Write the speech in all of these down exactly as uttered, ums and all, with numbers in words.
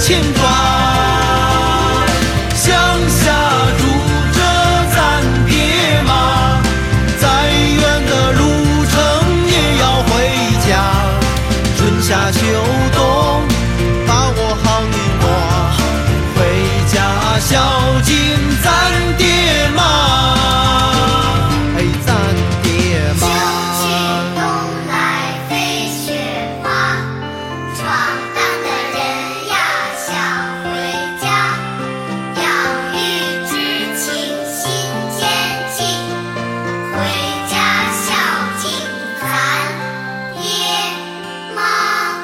牵挂。乡下住着咱爹妈，再远的路程也要回家。春夏秋冬把握好年华，回家孝敬咱爹妈。哎，咱爹妈。 秋去冬来飞雪花，闯荡的人呀想回家。养育之情心坚定，回家孝敬咱爹妈。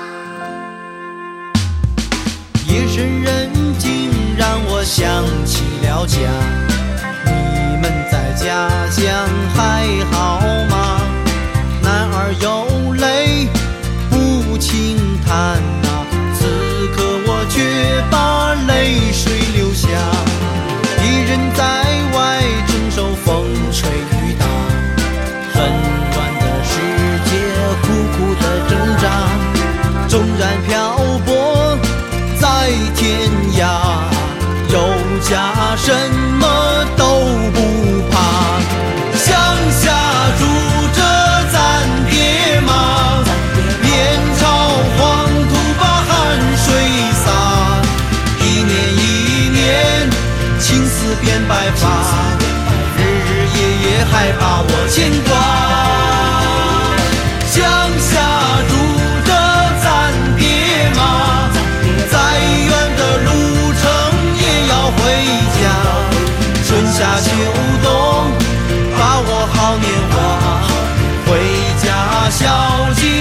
夜深人静让我想起了家，你们在家乡还好吗？男儿有泪不轻弹啊，此刻我却把泪水流下。一人在外承受风吹雨打，很乱的世界苦苦的挣扎，纵然漂泊在天涯，有家什么都不怕。乡下住着咱爹妈，面朝黄土把汗水洒，一年一年青丝变白发，日日夜夜还把我牵挂。乡下住着咱爹妈，再远的路程也要回家。春夏秋冬把握好年华，回家孝敬